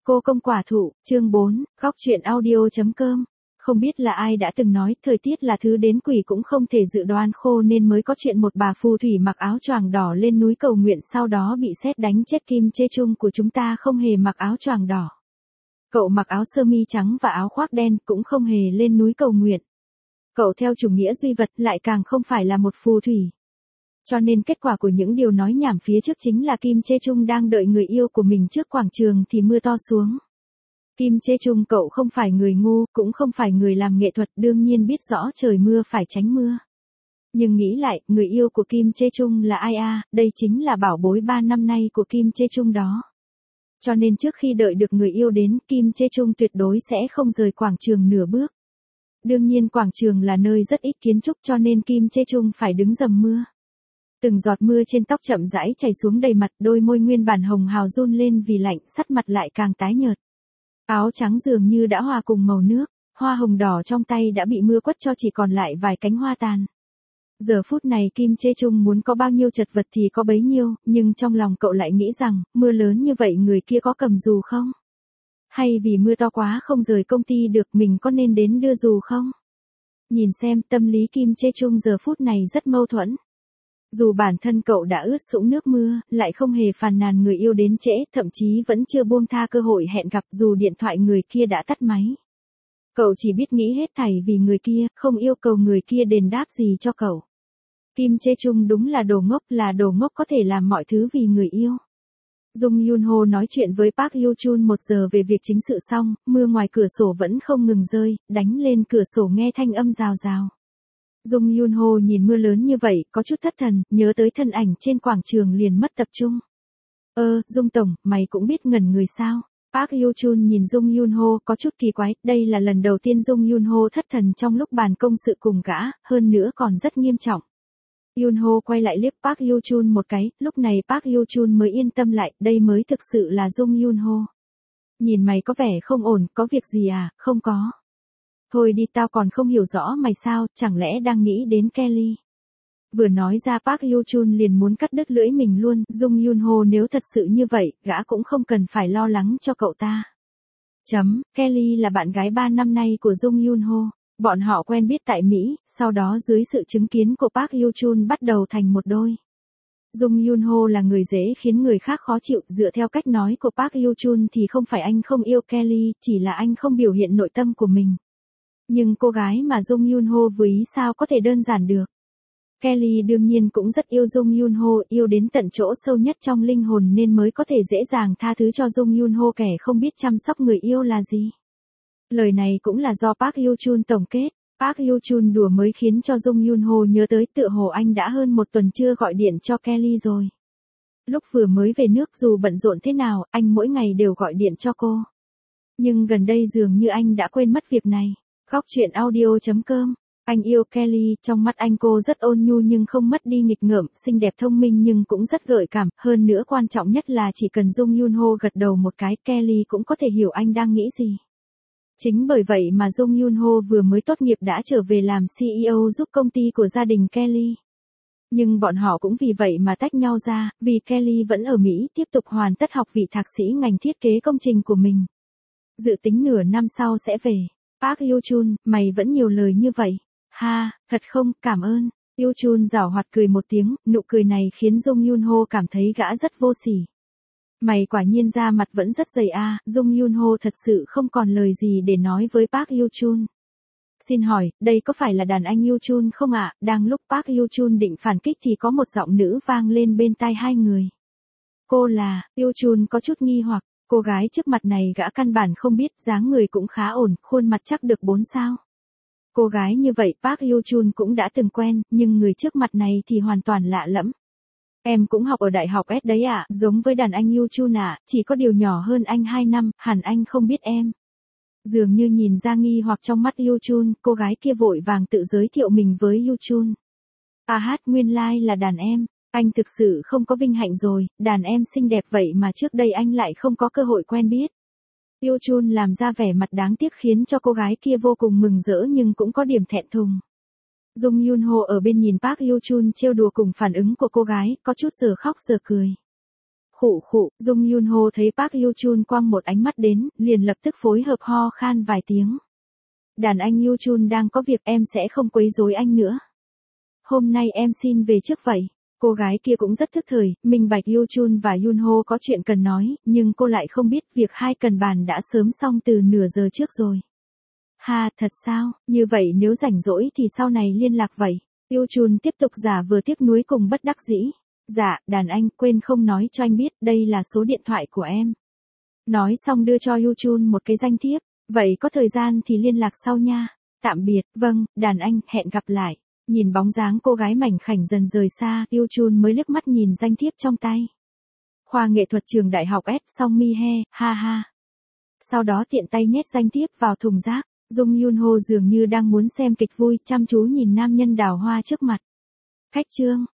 Cô công quả thụ, chương 4, góc truyện audio.com. Không biết là ai đã từng nói, thời tiết là thứ đến quỷ cũng không thể dự đoán, khô nên mới có chuyện một bà phù thủy mặc áo choàng đỏ lên núi cầu nguyện sau đó bị sét đánh chết. Kim Chê Chung của chúng ta không hề mặc áo choàng đỏ. Cậu mặc áo sơ mi trắng và áo khoác đen, cũng không hề lên núi cầu nguyện. Cậu theo chủ nghĩa duy vật, lại càng không phải là một phù thủy. Cho nên kết quả của những điều nói nhảm phía trước chính là Kim Chê Chung đang đợi người yêu của mình trước quảng trường thì mưa to xuống. Kim Chê Chung cậu không phải người ngu, cũng không phải người làm nghệ thuật, đương nhiên biết rõ trời mưa phải tránh mưa. Nhưng nghĩ lại, người yêu của Kim Chê Chung là ai à? Đây chính là bảo bối 3 năm nay của Kim Chê Chung đó. Cho nên trước khi đợi được người yêu đến, Kim Chê Chung tuyệt đối sẽ không rời quảng trường nửa bước. Đương nhiên quảng trường là nơi rất ít kiến trúc cho nên Kim Chê Chung phải đứng dầm mưa. Từng giọt mưa trên tóc chậm rãi chảy xuống đầy mặt, đôi môi nguyên bản hồng hào run lên vì lạnh, sắt mặt lại càng tái nhợt. Áo trắng dường như đã hòa cùng màu nước, hoa hồng đỏ trong tay đã bị mưa quất cho chỉ còn lại vài cánh hoa tàn. Giờ phút này Kim Chê Chung muốn có bao nhiêu chật vật thì có bấy nhiêu, nhưng trong lòng cậu lại nghĩ rằng, mưa lớn như vậy người kia có cầm dù không? Hay vì mưa to quá không rời công ty được, mình có nên đến đưa dù không? Nhìn xem, tâm lý Kim Chê Chung giờ phút này rất mâu thuẫn. Dù bản thân cậu đã ướt sũng nước mưa, lại không hề phàn nàn người yêu đến trễ, thậm chí vẫn chưa buông tha cơ hội hẹn gặp dù điện thoại người kia đã tắt máy. Cậu chỉ biết nghĩ hết thảy vì người kia, không yêu cầu người kia đền đáp gì cho cậu. Kim Chê Chung đúng là đồ ngốc có thể làm mọi thứ vì người yêu. Jung Yoon Ho nói chuyện với Park Hyo Chun 1 giờ về việc chính sự xong, mưa ngoài cửa sổ vẫn không ngừng rơi, đánh lên cửa sổ nghe thanh âm rào rào. Jung Yoon Ho nhìn mưa lớn như vậy, có chút thất thần, nhớ tới thân ảnh trên quảng trường liền mất tập trung. Dung Tổng, mày cũng biết ngẩn người sao? Park Hyo Chun nhìn Jung Yoon Ho có chút kỳ quái, đây là lần đầu tiên Jung Yoon Ho thất thần trong lúc bàn công sự cùng gã, hơn nữa còn rất nghiêm trọng. Yoon Ho quay lại liếc Park Hyo Chun một cái, lúc này Park Hyo Chun mới yên tâm lại, đây mới thực sự là Jung Yoon Ho. Nhìn mày có vẻ không ổn, có việc gì à? Không có. Thôi đi, tao còn không hiểu rõ mày sao, chẳng lẽ đang nghĩ đến Kelly. Vừa nói ra Park Hyo Chun liền muốn cắt đứt lưỡi mình luôn, Jung Yoon Ho nếu thật sự như vậy, gã cũng không cần phải lo lắng cho cậu ta. Kelly là bạn gái 3 năm nay của Jung Yoon Ho. Bọn họ quen biết tại Mỹ, sau đó dưới sự chứng kiến của Park Hyo Chun bắt đầu thành một đôi. Jung Yoon Ho là người dễ khiến người khác khó chịu, dựa theo cách nói của Park Hyo Chun thì không phải anh không yêu Kelly, chỉ là anh không biểu hiện nội tâm của mình. Nhưng cô gái mà Jung Yoon Ho vừa ý sao có thể đơn giản được. Kelly đương nhiên cũng rất yêu Jung Yoon Ho, yêu đến tận chỗ sâu nhất trong linh hồn nên mới có thể dễ dàng tha thứ cho Jung Yoon Ho, kẻ không biết chăm sóc người yêu là gì. Lời này cũng là do Park Hyo Chun tổng kết. Park Hyo Chun đùa mới khiến cho Jung Yoon Ho nhớ tới tựa hồ anh đã hơn 1 tuần chưa gọi điện cho Kelly rồi. Lúc vừa mới về nước dù bận rộn thế nào, anh mỗi ngày đều gọi điện cho cô. Nhưng gần đây dường như anh đã quên mất việc này. Góc truyện audio.com. Anh yêu Kelly, trong mắt anh cô rất ôn nhu nhưng không mất đi nghịch ngợm, xinh đẹp thông minh nhưng cũng rất gợi cảm, hơn nữa quan trọng nhất là chỉ cần Jung Yoon Ho gật đầu một cái, Kelly cũng có thể hiểu anh đang nghĩ gì. Chính bởi vậy mà Jung Yoon Ho vừa mới tốt nghiệp đã trở về làm CEO giúp công ty của gia đình Kelly. Nhưng bọn họ cũng vì vậy mà tách nhau ra, vì Kelly vẫn ở Mỹ tiếp tục hoàn tất học vị thạc sĩ ngành thiết kế công trình của mình. Dự tính nửa năm sau sẽ về. Park Hyo Chun, mày vẫn nhiều lời như vậy. Ha, thật không, cảm ơn. Hyo Chun giảo hoạt cười một tiếng, nụ cười này khiến Jung Yoon Ho cảm thấy gã rất vô sỉ. Mày quả nhiên da mặt vẫn rất dày a. Jung Yoon Ho thật sự không còn lời gì để nói với Park Hyo Chun. Xin hỏi, đây có phải là đàn anh Hyo Chun không ạ? Đang lúc Park Hyo Chun định phản kích thì có một giọng nữ vang lên bên tai hai người. Cô là, Hyo Chun có chút nghi hoặc, cô gái trước mặt này gã căn bản không biết, dáng người cũng khá ổn, khuôn mặt chắc được 4 sao. Cô gái như vậy Park Hyo Chun cũng đã từng quen, nhưng người trước mặt này thì hoàn toàn lạ lẫm. Em cũng học ở đại học S đấy ạ, giống với đàn anh Hyo Chun ạ, chỉ có điều nhỏ hơn anh 2 năm, hẳn anh không biết em. Dường như nhìn ra nghi hoặc trong mắt Hyo Chun, cô gái kia vội vàng tự giới thiệu mình với Hyo Chun. Nguyên lai là đàn em, anh thực sự không có vinh hạnh rồi, đàn em xinh đẹp vậy mà trước đây anh lại không có cơ hội quen biết. Hyo Chun làm ra vẻ mặt đáng tiếc khiến cho cô gái kia vô cùng mừng rỡ nhưng cũng có điểm thẹn thùng. Jung Yoon Ho ở bên nhìn Park Hyo Chun trêu đùa cùng phản ứng của cô gái, có chút giờ khóc giờ cười. Khụ khụ, Dung Yun Ho thấy Park Yoo Chun quăng một ánh mắt đến, liền lập tức phối hợp ho khan vài tiếng. Đàn anh Yoo Chun đang có việc, em sẽ không quấy rối anh nữa. Hôm nay em xin về trước vậy. Cô gái kia cũng rất thức thời, minh bạch Yoo Chun và Yun Ho có chuyện cần nói, nhưng cô lại không biết việc hai cần bàn đã sớm xong từ nửa giờ trước rồi. Ha, thật sao, như vậy nếu rảnh rỗi thì sau này liên lạc vậy. Yoo Chun tiếp tục giả vờ tiếc nuối cùng bất đắc dĩ. Dạ, đàn anh, quên không nói cho anh biết, đây là số điện thoại của em. Nói xong đưa cho Yoo Chun một cái danh thiếp, vậy có thời gian thì liên lạc sau nha. Tạm biệt, vâng, đàn anh, hẹn gặp lại. Nhìn bóng dáng cô gái mảnh khảnh dần rời xa, Yoo Chun mới liếc mắt nhìn danh thiếp trong tay. Khoa nghệ thuật trường đại học S Song Mi He, ha ha. Sau đó tiện tay nhét danh thiếp vào thùng rác, Dung Yun Ho dường như đang muốn xem kịch vui, chăm chú nhìn nam nhân đào hoa trước mặt. Khách trương.